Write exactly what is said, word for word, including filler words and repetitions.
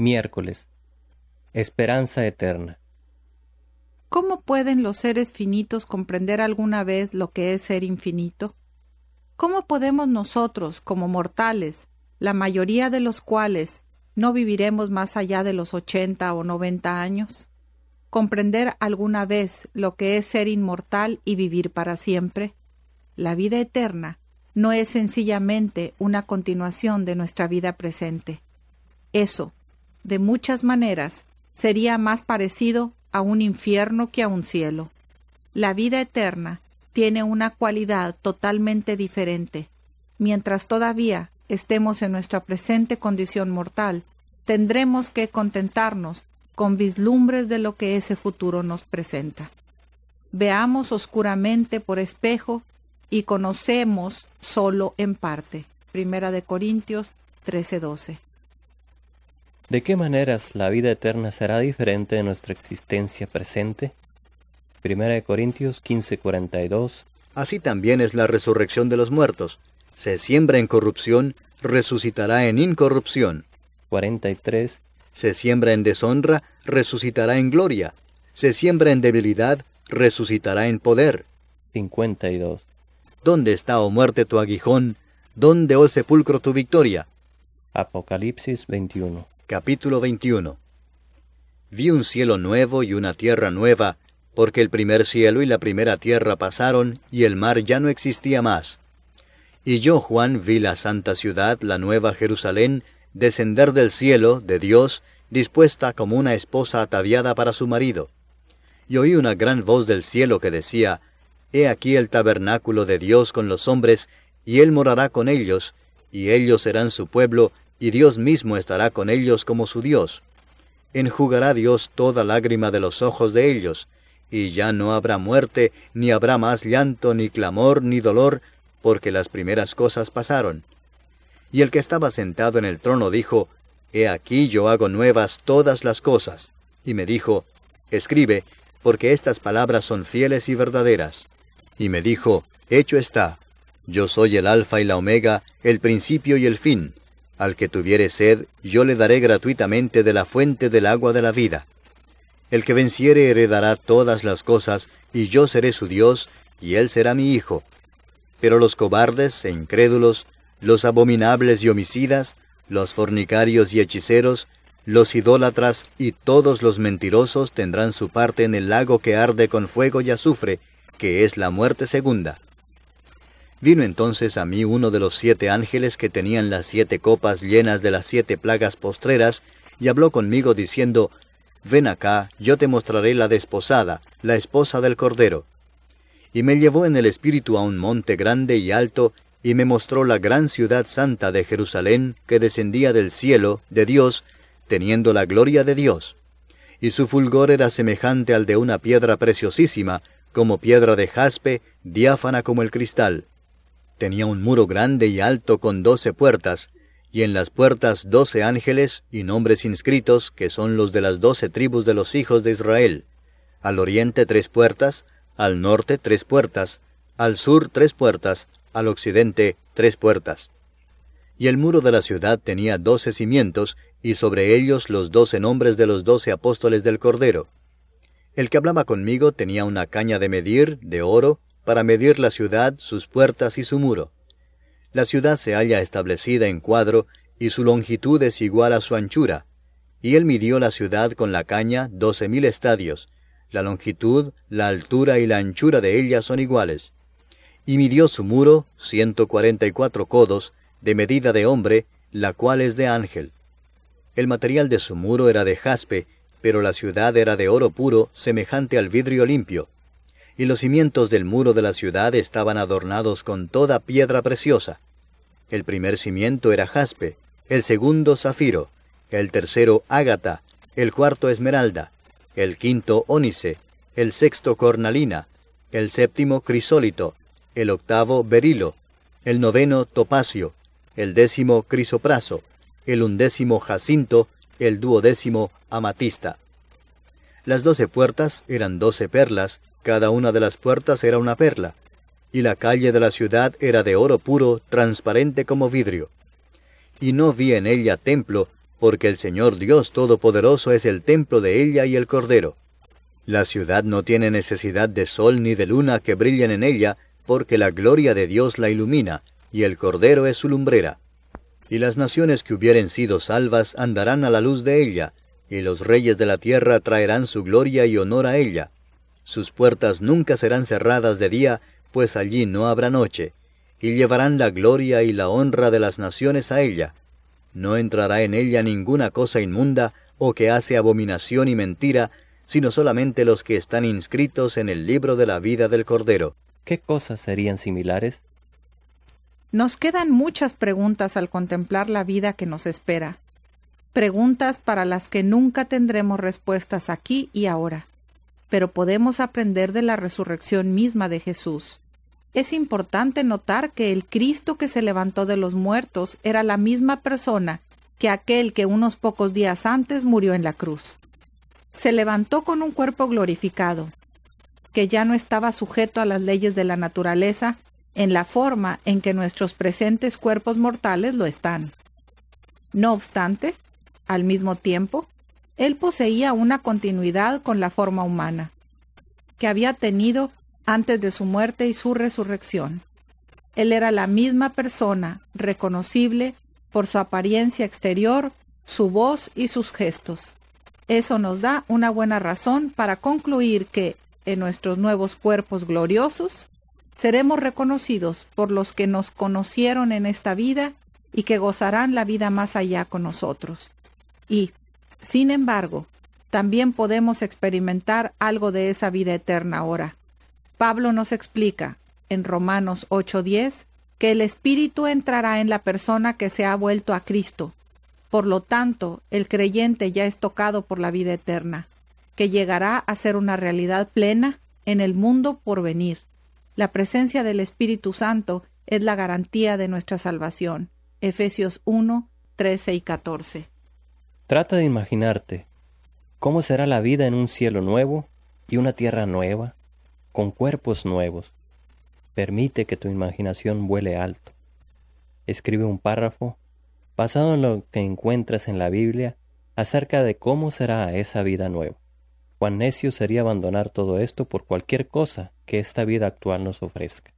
Miércoles. Esperanza eterna. ¿Cómo pueden los seres finitos comprender alguna vez lo que es ser infinito? ¿Cómo podemos nosotros, como mortales, la mayoría de los cuales no viviremos más allá de los ochenta o noventa años, comprender alguna vez lo que es ser inmortal y vivir para siempre? La vida eterna no es sencillamente una continuación de nuestra vida presente. Eso, de muchas maneras, sería más parecido a un infierno que a un cielo. La vida eterna tiene una cualidad totalmente diferente. Mientras todavía estemos en nuestra presente condición mortal, tendremos que contentarnos con vislumbres de lo que ese futuro nos presenta. Veamos oscuramente por espejo y conocemos solo en parte. Primera de Corintios trece doce. ¿De qué maneras la vida eterna será diferente de nuestra existencia presente? Primera de Corintios quince cuarenta y dos. Así también es la resurrección de los muertos. Se siembra en corrupción, resucitará en incorrupción. cuarenta y tres. Se siembra en deshonra, resucitará en gloria. Se siembra en debilidad, resucitará en poder. cincuenta y dos. ¿Dónde está, oh muerte, tu aguijón? ¿Dónde, oh sepulcro, tu victoria? Apocalipsis veintiuno. Capítulo veintiuno. Vi un cielo nuevo y una tierra nueva, porque el primer cielo y la primera tierra pasaron, y el mar ya no existía más. Y yo, Juan, vi la santa ciudad, la nueva Jerusalén, descender del cielo, de Dios, dispuesta como una esposa ataviada para su marido. Y oí una gran voz del cielo que decía: He aquí el tabernáculo de Dios con los hombres, y Él morará con ellos, y ellos serán su pueblo, y Dios mismo estará con ellos como su Dios. Enjugará Dios toda lágrima de los ojos de ellos, y ya no habrá muerte, ni habrá más llanto, ni clamor, ni dolor, porque las primeras cosas pasaron. Y el que estaba sentado en el trono dijo: He aquí yo hago nuevas todas las cosas. Y me dijo: Escribe, porque estas palabras son fieles y verdaderas. Y me dijo: Hecho está. Yo soy el Alfa y la Omega, el principio y el fin. Al que tuviere sed, yo le daré gratuitamente de la fuente del agua de la vida. El que venciere heredará todas las cosas, y yo seré su Dios, y él será mi hijo. Pero los cobardes e incrédulos, los abominables y homicidas, los fornicarios y hechiceros, los idólatras y todos los mentirosos tendrán su parte en el lago que arde con fuego y azufre, que es la muerte segunda. Vino entonces a mí uno de los siete ángeles que tenían las siete copas llenas de las siete plagas postreras, y habló conmigo diciendo: Ven acá, yo te mostraré la desposada, la esposa del Cordero. Y me llevó en el espíritu a un monte grande y alto, y me mostró la gran ciudad santa de Jerusalén, que descendía del cielo, de Dios, teniendo la gloria de Dios. Y su fulgor era semejante al de una piedra preciosísima, como piedra de jaspe, diáfana como el cristal. Tenía un muro grande y alto con doce puertas, y en las puertas doce ángeles y nombres inscritos, que son los de las doce tribus de los hijos de Israel. Al oriente tres puertas, al norte tres puertas, al sur tres puertas, al occidente tres puertas. Y el muro de la ciudad tenía doce cimientos, y sobre ellos los doce nombres de los doce apóstoles del Cordero. El que hablaba conmigo tenía una caña de medir, de oro, para medir la ciudad, sus puertas y su muro. La ciudad se halla establecida en cuadro, y su longitud es igual a su anchura. Y él midió la ciudad con la caña doce mil estadios. La longitud, la altura y la anchura de ella son iguales. Y midió su muro ciento cuarenta y cuatro codos, de medida de hombre, la cual es de ángel. El material de su muro era de jaspe, pero la ciudad era de oro puro, semejante al vidrio limpio. Y los cimientos del muro de la ciudad estaban adornados con toda piedra preciosa. El primer cimiento era jaspe, el segundo zafiro, el tercero ágata, el cuarto esmeralda, el quinto ónice, el sexto cornalina, el séptimo crisólito, el octavo berilo, el noveno topacio, el décimo crisopraso, el undécimo jacinto, el duodécimo amatista. Las doce puertas eran doce perlas, cada una de las puertas era una perla, y la calle de la ciudad era de oro puro, transparente como vidrio. Y no vi en ella templo, porque el Señor Dios Todopoderoso es el templo de ella y el Cordero. La ciudad no tiene necesidad de sol ni de luna que brillen en ella, porque la gloria de Dios la ilumina, y el Cordero es su lumbrera. Y las naciones que hubieren sido salvas andarán a la luz de ella, y los reyes de la tierra traerán su gloria y honor a ella. Sus puertas nunca serán cerradas de día, pues allí no habrá noche, y llevarán la gloria y la honra de las naciones a ella. No entrará en ella ninguna cosa inmunda, o que hace abominación y mentira, sino solamente los que están inscritos en el libro de la vida del Cordero. ¿Qué cosas serían similares? Nos quedan muchas preguntas al contemplar la vida que nos espera. Preguntas para las que nunca tendremos respuestas aquí y ahora. Pero podemos aprender de la resurrección misma de Jesús. Es importante notar que el Cristo que se levantó de los muertos era la misma persona que aquel que unos pocos días antes murió en la cruz. Se levantó con un cuerpo glorificado, que ya no estaba sujeto a las leyes de la naturaleza en la forma en que nuestros presentes cuerpos mortales lo están. No obstante, al mismo tiempo, él poseía una continuidad con la forma humana, que había tenido antes de su muerte y su resurrección. Él era la misma persona, reconocible por su apariencia exterior, su voz y sus gestos. Eso nos da una buena razón para concluir que, en nuestros nuevos cuerpos gloriosos, seremos reconocidos por los que nos conocieron en esta vida y que gozarán la vida más allá con nosotros. Y, sin embargo, también podemos experimentar algo de esa vida eterna ahora. Pablo nos explica, en Romanos ocho diez, que el Espíritu entrará en la persona que se ha vuelto a Cristo. Por lo tanto, el creyente ya es tocado por la vida eterna, que llegará a ser una realidad plena en el mundo por venir. La presencia del Espíritu Santo es la garantía de nuestra salvación. Efesios uno, trece y catorce. Trata de imaginarte cómo será la vida en un cielo nuevo y una tierra nueva, con cuerpos nuevos. Permite que tu imaginación vuele alto. Escribe un párrafo basado en lo que encuentras en la Biblia acerca de cómo será esa vida nueva. Cuán necio sería abandonar todo esto por cualquier cosa que esta vida actual nos ofrezca.